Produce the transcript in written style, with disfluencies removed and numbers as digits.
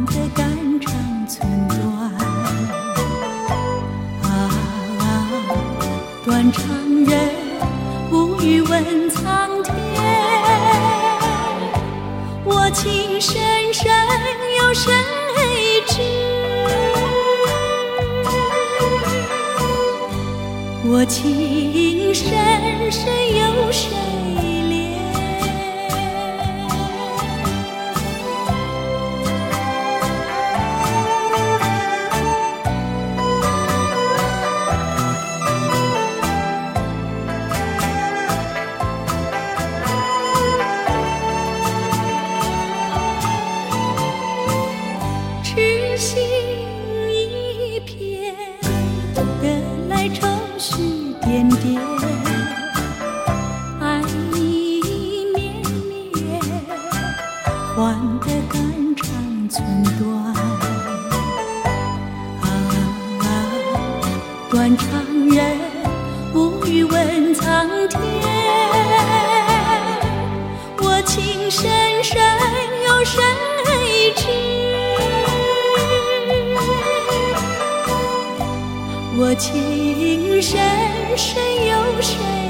得肝肠寸断。断肠人无语问苍天，我情深深有谁知？我情深深有谁怜？痴心一片，得来愁绪点点，爱意绵绵，换得肝肠寸断。断肠人无语问苍天，我情深深有谁知？我情深深有谁